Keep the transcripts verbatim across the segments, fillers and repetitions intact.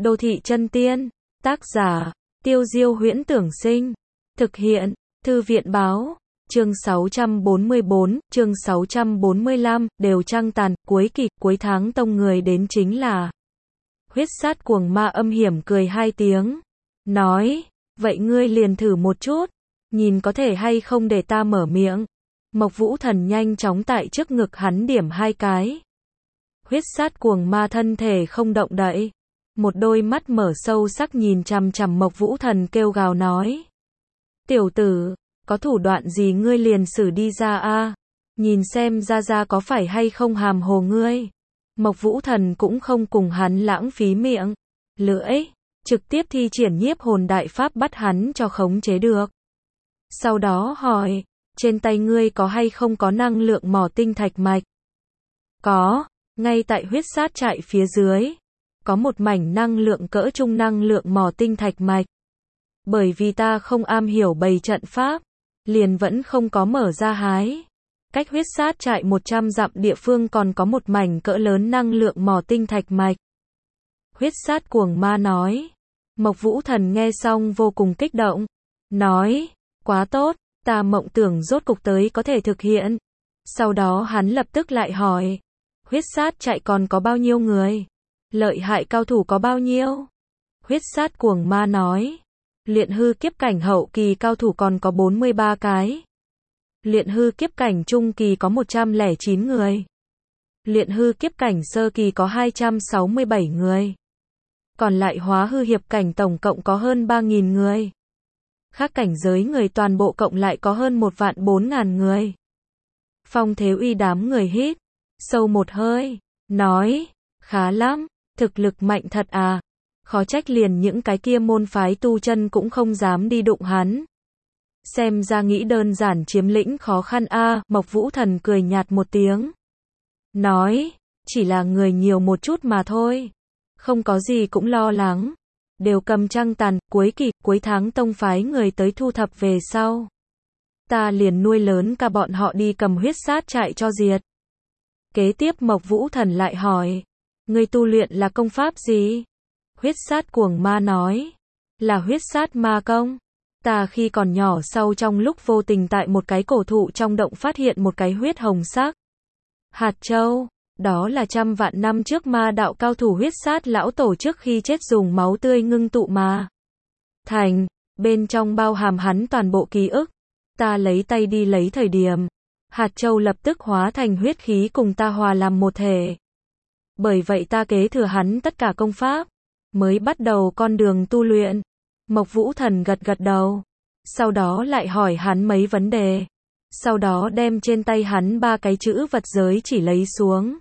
Đô thị chân tiên, tác giả, Tiêu Diêu Huyễn Tưởng Sinh, thực hiện, Thư viện Báo, chương sáu trăm bốn mươi bốn, chương sáu trăm bốn mươi lăm, đều trăng tàn, cuối kỳ, cuối tháng tông người đến chính là huyết sát cuồng ma âm hiểm cười hai tiếng, nói, vậy ngươi liền thử một chút, nhìn có thể hay không để ta mở miệng. Mộc Vũ Thần nhanh chóng tại trước ngực hắn điểm hai cái. Huyết sát cuồng ma thân thể không động đậy, một đôi mắt mở sâu sắc nhìn chằm chằm Mộc Vũ Thần kêu gào nói. Tiểu tử, có thủ đoạn gì ngươi liền sử đi ra a, nhìn xem ra ra có phải hay không hàm hồ ngươi. Mộc Vũ Thần cũng không cùng hắn lãng phí miệng, lưỡi, trực tiếp thi triển nhiếp hồn đại pháp bắt hắn cho khống chế được. Sau đó hỏi, trên tay ngươi có hay không có năng lượng mỏ tinh thạch mạch? Có, ngay tại huyết sát trại phía dưới, có một mảnh năng lượng cỡ trung năng lượng mỏ tinh thạch mạch. Bởi vì ta không am hiểu bày trận pháp, liền vẫn không có mở ra hái. Cách huyết sát trại một trăm dặm địa phương còn có một mảnh cỡ lớn năng lượng mỏ tinh thạch mạch. Huyết sát cuồng ma nói. Mộc Vũ Thần nghe xong vô cùng kích động, nói, quá tốt, ta mộng tưởng rốt cục tới có thể thực hiện. Sau đó hắn lập tức lại hỏi, huyết sát trại còn có bao nhiêu người? Lợi hại cao thủ có bao nhiêu? Huyết sát cuồng ma nói, luyện hư kiếp cảnh hậu kỳ cao thủ còn có bốn mươi ba cái. Luyện hư kiếp cảnh trung kỳ có một trăm lẻ chín người. Luyện hư kiếp cảnh sơ kỳ có hai trăm sáu mươi bảy người. Còn lại hóa hư hiệp cảnh tổng cộng có hơn ba nghìn người. Khác cảnh giới người toàn bộ cộng lại có hơn một vạn bốn ngàn người. Phong Thế Uy đám người hít sâu một hơi, nói, khá lắm, thực lực mạnh thật à. Khó trách liền những cái kia môn phái tu chân cũng không dám đi đụng hắn. Xem ra nghĩ đơn giản chiếm lĩnh khó khăn a. À. Mộc Vũ Thần cười nhạt một tiếng, nói, chỉ là người nhiều một chút mà thôi, không có gì cũng lo lắng. Đều cầm trăng tàn, cuối kỳ, cuối tháng tông phái người tới thu thập về sau, ta liền nuôi lớn cả bọn họ đi cầm huyết sát trại cho diệt. Kế tiếp Mộc Vũ Thần lại hỏi, ngươi tu luyện là công pháp gì? Huyết sát cuồng ma nói, là huyết sát ma công. Ta khi còn nhỏ sau trong lúc vô tình tại một cái cổ thụ trong động phát hiện một cái huyết hồng sắc hạt châu. Đó là trăm vạn năm trước ma đạo cao thủ huyết sát lão tổ trước khi chết dùng máu tươi ngưng tụ mà thành, bên trong bao hàm hắn toàn bộ ký ức. Ta lấy tay đi lấy thời điểm, hạt châu lập tức hóa thành huyết khí cùng ta hòa làm một thể. Bởi vậy ta kế thừa hắn tất cả công pháp, mới bắt đầu con đường tu luyện. Mộc Vũ Thần gật gật đầu, sau đó lại hỏi hắn mấy vấn đề. Sau đó đem trên tay hắn ba cái chữ vật giới chỉ lấy xuống,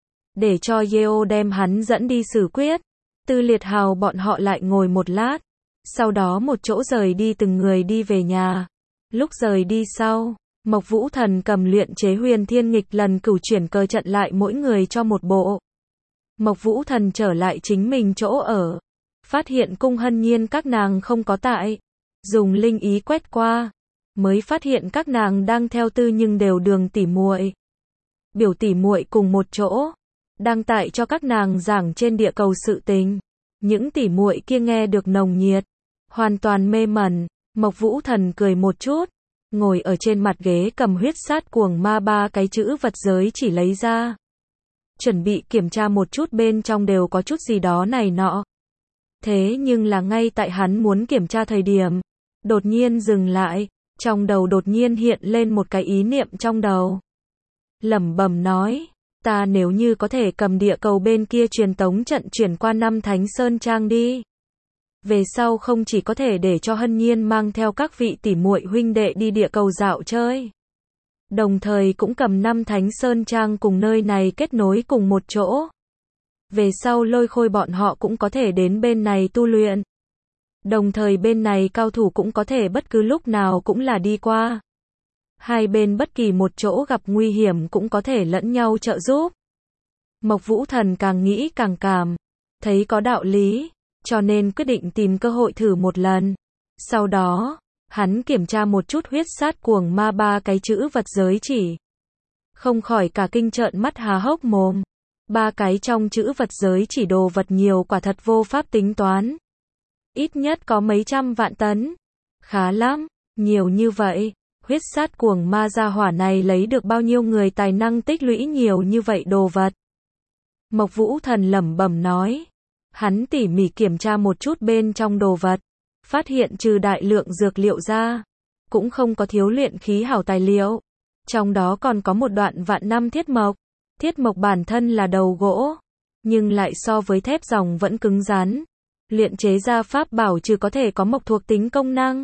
để cho Yeo đem hắn dẫn đi xử quyết. Tư Liệt Hào bọn họ lại ngồi một lát, sau đó một chỗ rời đi từng người đi về nhà. Lúc rời đi sau, Mộc Vũ Thần cầm luyện chế Huyền Thiên Nghịch Lần cửu chuyển cơ trận lại mỗi người cho một bộ. Mộc Vũ Thần trở lại chính mình chỗ ở, phát hiện Cung Hân Nhiên các nàng không có tại, dùng linh ý quét qua, mới phát hiện các nàng đang theo Tư Nhưng đều Đường tỉ muội, biểu tỉ muội cùng một chỗ, đang tại cho các nàng giảng trên địa cầu sự tình. Những tỉ muội kia nghe được nồng nhiệt, hoàn toàn mê mẩn. Mộc Vũ Thần cười một chút, ngồi ở trên mặt ghế cầm huyết sát cuồng ma ba cái chữ vật giới chỉ lấy ra, chuẩn bị kiểm tra một chút bên trong đều có chút gì đó này nọ. Thế nhưng là ngay tại hắn muốn kiểm tra thời điểm, đột nhiên dừng lại, trong đầu đột nhiên hiện lên một cái ý niệm trong đầu. Lẩm bẩm nói, ta nếu như có thể cầm địa cầu bên kia truyền tống trận chuyển qua năm Thánh Sơn Trang đi. Về sau không chỉ có thể để cho Hân Nhiên mang theo các vị tỉ muội huynh đệ đi địa cầu dạo chơi, đồng thời cũng cầm năm Thánh Sơn Trang cùng nơi này kết nối cùng một chỗ. Về sau Lôi Khôi bọn họ cũng có thể đến bên này tu luyện. Đồng thời bên này cao thủ cũng có thể bất cứ lúc nào cũng là đi qua. Hai bên bất kỳ một chỗ gặp nguy hiểm cũng có thể lẫn nhau trợ giúp. Mộc Vũ Thần càng nghĩ càng cảm thấy có đạo lý, cho nên quyết định tìm cơ hội thử một lần. Sau đó, hắn kiểm tra một chút huyết sát cuồng ma ba cái chữ vật giới chỉ, không khỏi cả kinh trợn mắt há hốc mồm. Ba cái trong chữ vật giới chỉ đồ vật nhiều quả thật vô pháp tính toán. Ít nhất có mấy trăm vạn tấn. Khá lắm, nhiều như vậy. Huyết sát cuồng ma gia hỏa này lấy được bao nhiêu người tài năng tích lũy nhiều như vậy đồ vật. Mộc Vũ Thần lẩm bẩm nói. Hắn tỉ mỉ kiểm tra một chút bên trong đồ vật. Phát hiện trừ đại lượng dược liệu ra, cũng không có thiếu luyện khí hảo tài liệu. Trong đó còn có một đoạn vạn năm thiết mộc. Thiết mộc bản thân là đầu gỗ, nhưng lại so với thép ròng vẫn cứng rắn. Luyện chế ra pháp bảo trừ có thể có mộc thuộc tính công năng,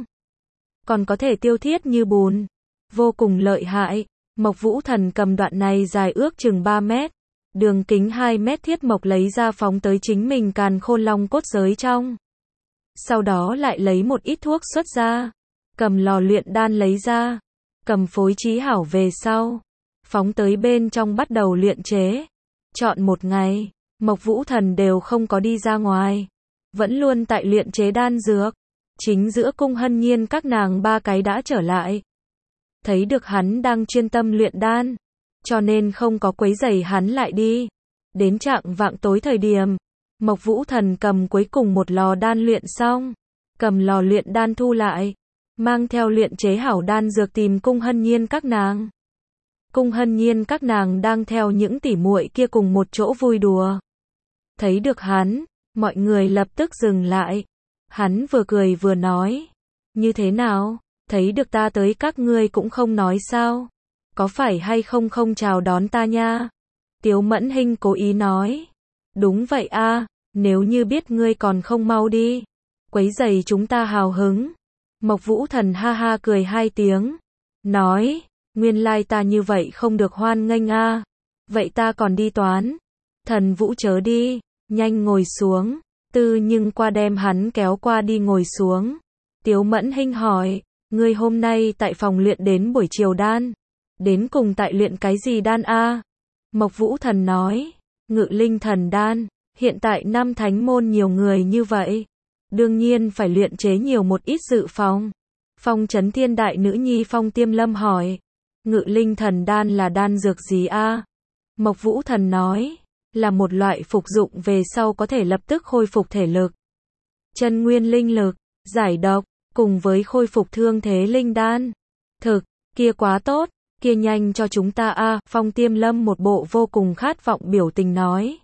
còn có thể tiêu thiết như bùn. Vô cùng lợi hại. Mộc Vũ Thần cầm đoạn này dài ước chừng ba mét, đường kính hai mét thiết mộc lấy ra phóng tới chính mình càn khôn long cốt giới trong. Sau đó lại lấy một ít thuốc xuất ra, cầm lò luyện đan lấy ra, cầm phối trí hảo về sau, phóng tới bên trong bắt đầu luyện chế. Chọn một ngày, Mộc Vũ Thần đều không có đi ra ngoài, vẫn luôn tại luyện chế đan dược. Chính giữa Cung Hân Nhiên các nàng ba cái đã trở lại. Thấy được hắn đang chuyên tâm luyện đan, cho nên không có quấy rầy hắn lại đi. Đến trạng vạng tối thời điểm, Mộc Vũ Thần cầm cuối cùng một lò đan luyện xong, cầm lò luyện đan thu lại, mang theo luyện chế hảo đan dược tìm Cung Hân Nhiên các nàng. Cung Hân Nhiên các nàng đang theo những tỉ muội kia cùng một chỗ vui đùa. Thấy được hắn, mọi người lập tức dừng lại. Hắn vừa cười vừa nói, như thế nào, thấy được ta tới các ngươi cũng không nói sao, có phải hay không không chào đón ta nha. Tiếu Mẫn Hinh cố ý nói, đúng vậy a, nếu như biết ngươi còn không mau đi, quấy rầy chúng ta hào hứng. Mộc Vũ Thần ha ha cười hai tiếng, nói, nguyên lai ta như vậy không được hoan nghênh a, vậy ta còn đi toán. Thần Vũ chớ đi, nhanh ngồi xuống. Tư nhưng qua đem hắn kéo qua đi ngồi xuống. Tiếu Mẫn Hinh hỏi, ngươi hôm nay tại phòng luyện đến buổi chiều đan, đến cùng tại luyện cái gì đan a? Mộc Vũ Thần nói, Ngự Linh Thần đan. Hiện tại năm thánh môn nhiều người như vậy, đương nhiên phải luyện chế nhiều một ít dự phòng. Phong Chấn Thiên đại nữ nhi Phong Tiêm Lâm hỏi, Ngự Linh Thần đan là đan dược gì a? Mộc Vũ Thần nói, là một loại phục dụng về sau có thể lập tức khôi phục thể lực, chân nguyên linh lực, giải độc, cùng với khôi phục thương thế linh đan. Thực, kia quá tốt, kia nhanh cho chúng ta a. Phong Tiêm Lâm một bộ vô cùng khát vọng biểu tình nói.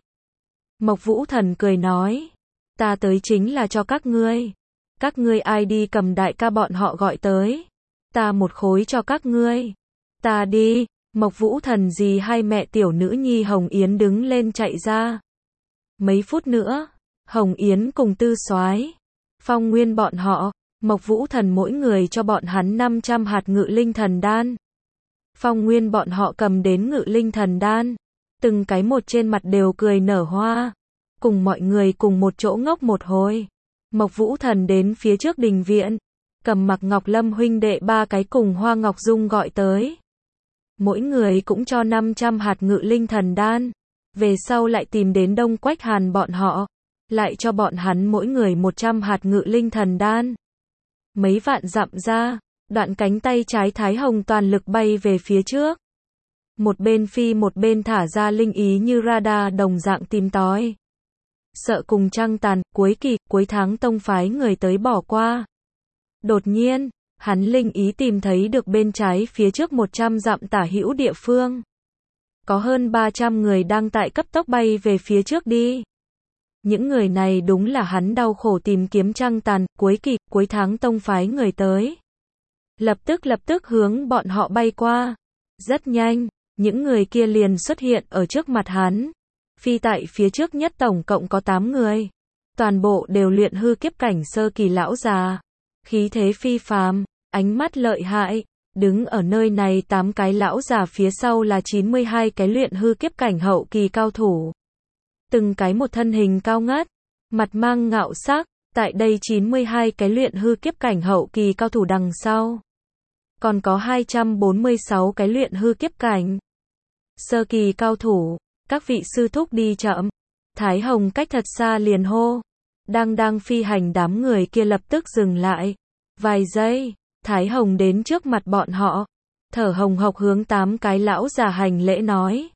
Mộc Vũ Thần cười nói, ta tới chính là cho các ngươi. Các ngươi ai đi cầm đại ca bọn họ gọi tới, ta một khối cho các ngươi. Ta đi. Mộc Vũ Thần dì hai mẹ tiểu nữ nhi Hồng Yến đứng lên chạy ra. Mấy phút nữa, Hồng Yến cùng Tư Soái, Phong Nguyên bọn họ, Mộc Vũ Thần mỗi người cho bọn hắn năm trăm hạt Ngự Linh Thần đan. Phong Nguyên bọn họ cầm đến Ngự Linh Thần đan, từng cái một trên mặt đều cười nở hoa, cùng mọi người cùng một chỗ ngốc một hồi. Mộc Vũ Thần đến phía trước đình viện, cầm Mặc Ngọc Lâm huynh đệ ba cái cùng Hoa Ngọc Dung gọi tới. Mỗi người cũng cho năm trăm hạt Ngự Linh Thần đan. Về sau lại tìm đến Đông Quách Hàn bọn họ, lại cho bọn hắn mỗi người một trăm hạt Ngự Linh Thần đan. Mấy vạn dặm ra, đoạn cánh tay trái Thái Hồng toàn lực bay về phía trước. Một bên phi một bên thả ra linh ý như radar đồng dạng tìm tòi. Sợ cùng trăng tàn, cuối kỳ, cuối tháng tông phái người tới bỏ qua. Đột nhiên, hắn linh ý tìm thấy được bên trái phía trước một trăm dặm tả hữu địa phương. Có hơn ba trăm người đang tại cấp tốc bay về phía trước đi. Những người này đúng là hắn đau khổ tìm kiếm trăng tàn, cuối kỳ, cuối tháng tông phái người tới. Lập tức lập tức hướng bọn họ bay qua. Rất nhanh, những người kia liền xuất hiện ở trước mặt hắn. Phi tại phía trước nhất tổng cộng có tám người. Toàn bộ đều luyện hư kiếp cảnh sơ kỳ lão già. Khí thế phi phàm, ánh mắt lợi hại. Đứng ở nơi này tám cái lão già phía sau là chín mươi hai cái luyện hư kiếp cảnh hậu kỳ cao thủ. Từng cái một thân hình cao ngất, mặt mang ngạo sắc. Tại đây chín mươi hai cái luyện hư kiếp cảnh hậu kỳ cao thủ đằng sau. Còn có hai trăm bốn mươi sáu cái luyện hư kiếp cảnh sơ kỳ cao thủ. Các vị sư thúc đi chậm. Thái Hồng cách thật xa liền hô. Đang đang phi hành đám người kia lập tức dừng lại. Vài giây, Thái Hồng đến trước mặt bọn họ. Thở hồng hộc hướng tám cái lão già hành lễ nói.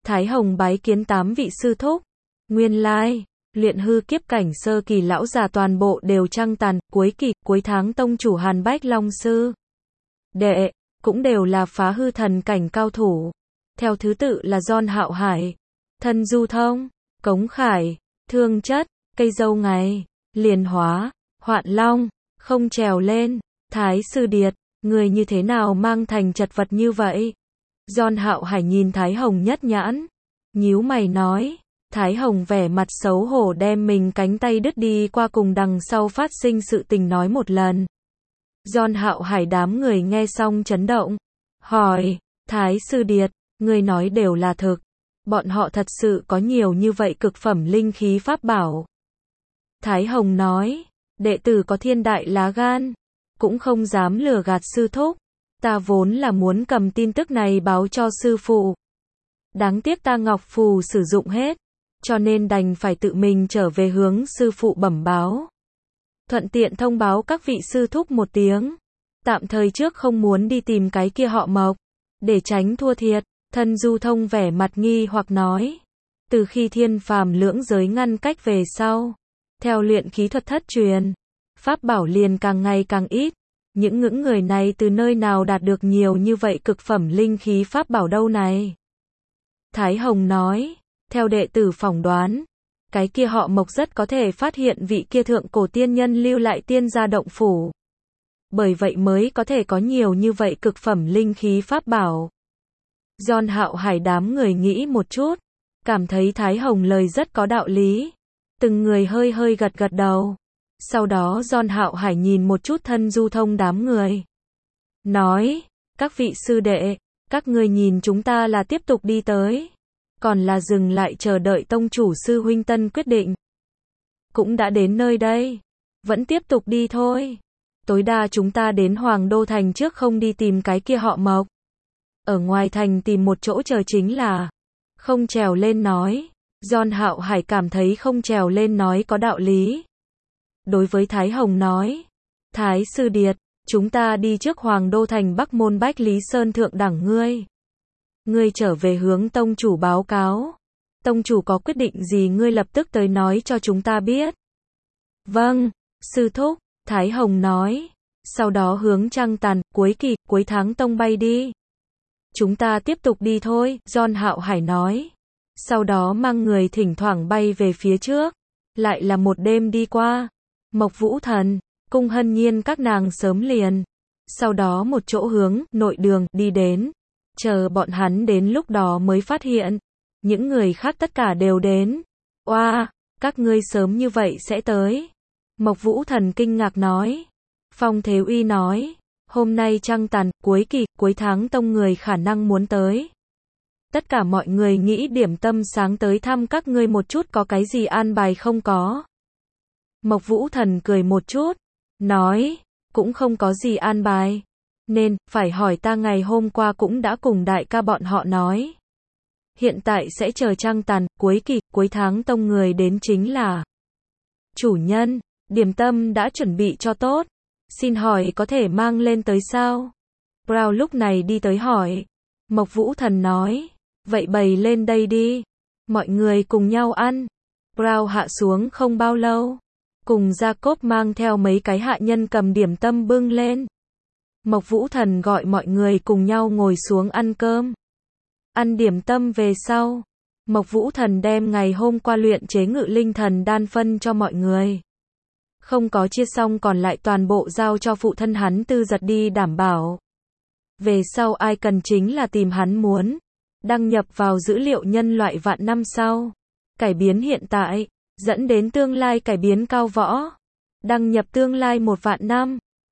Thái Hồng bái kiến tám vị sư thúc. Nguyên lai, luyện hư kiếp cảnh sơ kỳ lão già toàn bộ đều trăng tàn, cuối kỳ, cuối tháng tông chủ Hàn Bách Long sư đệ, cũng đều là phá hư thần cảnh cao thủ. Theo thứ tự là John Hạo Hải, Thân Du Thông, Cống Khải, Thương Chất, Cây Dâu Ngày, Liền Hóa, Hoạn Long, không trèo lên, Thái Sư Điệt, người như thế nào mang thành chật vật như vậy? John Hạo Hải nhìn Thái Hồng nhất nhãn, nhíu mày nói. Thái Hồng vẻ mặt xấu hổ đem mình cánh tay đứt đi qua cùng đằng sau phát sinh sự tình nói một lần. John Hạo Hải đám người nghe xong chấn động, hỏi, Thái Sư Điệt, người nói đều là thực, bọn họ thật sự có nhiều như vậy cực phẩm linh khí pháp bảo. Thái Hồng nói, đệ tử có thiên đại lá gan, cũng không dám lừa gạt sư thúc, ta vốn là muốn cầm tin tức này báo cho sư phụ. Đáng tiếc ta ngọc phù sử dụng hết, cho nên đành phải tự mình trở về hướng sư phụ bẩm báo. Thuận tiện thông báo các vị sư thúc một tiếng, tạm thời trước không muốn đi tìm cái kia họ Mộc, để tránh thua thiệt. Thân Du Thông vẻ mặt nghi hoặc nói, từ khi thiên phàm lưỡng giới ngăn cách về sau, theo luyện khí thuật thất truyền, pháp bảo liền càng ngày càng ít, những ngưỡng người này từ nơi nào đạt được nhiều như vậy cực phẩm linh khí pháp bảo đâu này? Thái Hồng nói, theo đệ tử phỏng đoán, cái kia họ Mộc rất có thể phát hiện vị kia thượng cổ tiên nhân lưu lại tiên gia động phủ. Bởi vậy mới có thể có nhiều như vậy cực phẩm linh khí pháp bảo. John Hạo Hải đám người nghĩ một chút, cảm thấy Thái Hồng lời rất có đạo lý. Từng người hơi hơi gật gật đầu. Sau đó John Hạo Hải nhìn một chút Thân Du Thông đám người. Nói, các vị sư đệ, các người nhìn chúng ta là tiếp tục đi tới, còn là dừng lại chờ đợi tông chủ sư huynh tân quyết định. Cũng đã đến nơi đây, vẫn tiếp tục đi thôi. Tối đa chúng ta đến Hoàng Đô Thành trước không đi tìm cái kia họ Mộc. Ở ngoài thành tìm một chỗ chờ chính là. Không trèo lên nói. John Hạo Hải cảm thấy không trèo lên nói có đạo lý. Đối với Thái Hồng nói, Thái Sư Điệt, chúng ta đi trước Hoàng Đô Thành Bắc Môn Bách Lý Sơn thượng đẳng ngươi. Ngươi trở về hướng tông chủ báo cáo. Tông chủ có quyết định gì ngươi lập tức tới nói cho chúng ta biết. Vâng, sư thúc, Thái Hồng nói. Sau đó hướng trăng tàn, cuối kỳ, cuối tháng tông bay đi. Chúng ta tiếp tục đi thôi, John Hạo Hải nói. Sau đó mang người thỉnh thoảng bay về phía trước. Lại là một đêm đi qua. Mộc Vũ Thần, Cung Hân Nhiên các nàng sớm liền. Sau đó một chỗ hướng, nội đường, đi đến. Chờ bọn hắn đến lúc đó mới phát hiện. Những người khác tất cả đều đến. Oa, wow, các ngươi sớm như vậy sẽ tới. Mộc Vũ Thần kinh ngạc nói. Phong Thế Uy nói. Hôm nay trăng tàn, cuối kỳ, cuối tháng tông người khả năng muốn tới. Tất cả mọi người nghĩ điểm tâm sáng tới thăm các ngươi một chút có cái gì an bài không có. Mộc Vũ Thần cười một chút. Nói. Cũng không có gì an bài. Nên, phải hỏi ta ngày hôm qua cũng đã cùng đại ca bọn họ nói. Hiện tại sẽ chờ trăng tàn, cuối kỳ, cuối tháng tông người đến chính là. Chủ nhân, điểm tâm đã chuẩn bị cho tốt. Xin hỏi có thể mang lên tới sao? Brown lúc này đi tới hỏi. Mộc Vũ Thần nói. Vậy bày lên đây đi. Mọi người cùng nhau ăn. Brown hạ xuống không bao lâu. Cùng Jacob mang theo mấy cái hạ nhân cầm điểm tâm bưng lên. Mộc Vũ Thần gọi mọi người cùng nhau ngồi xuống ăn cơm. Ăn điểm tâm về sau. Mộc Vũ Thần đem ngày hôm qua luyện chế ngự linh thần đan phân cho mọi người. Không có chia xong còn lại toàn bộ giao cho phụ thân hắn Tư Giật đi đảm bảo. Về sau ai cần chính là tìm hắn muốn. Đăng nhập vào dữ liệu nhân loại vạn năm sau. Cải biến hiện tại, dẫn đến tương lai cải biến cao võ. Đăng nhập tương lai một vạn năm.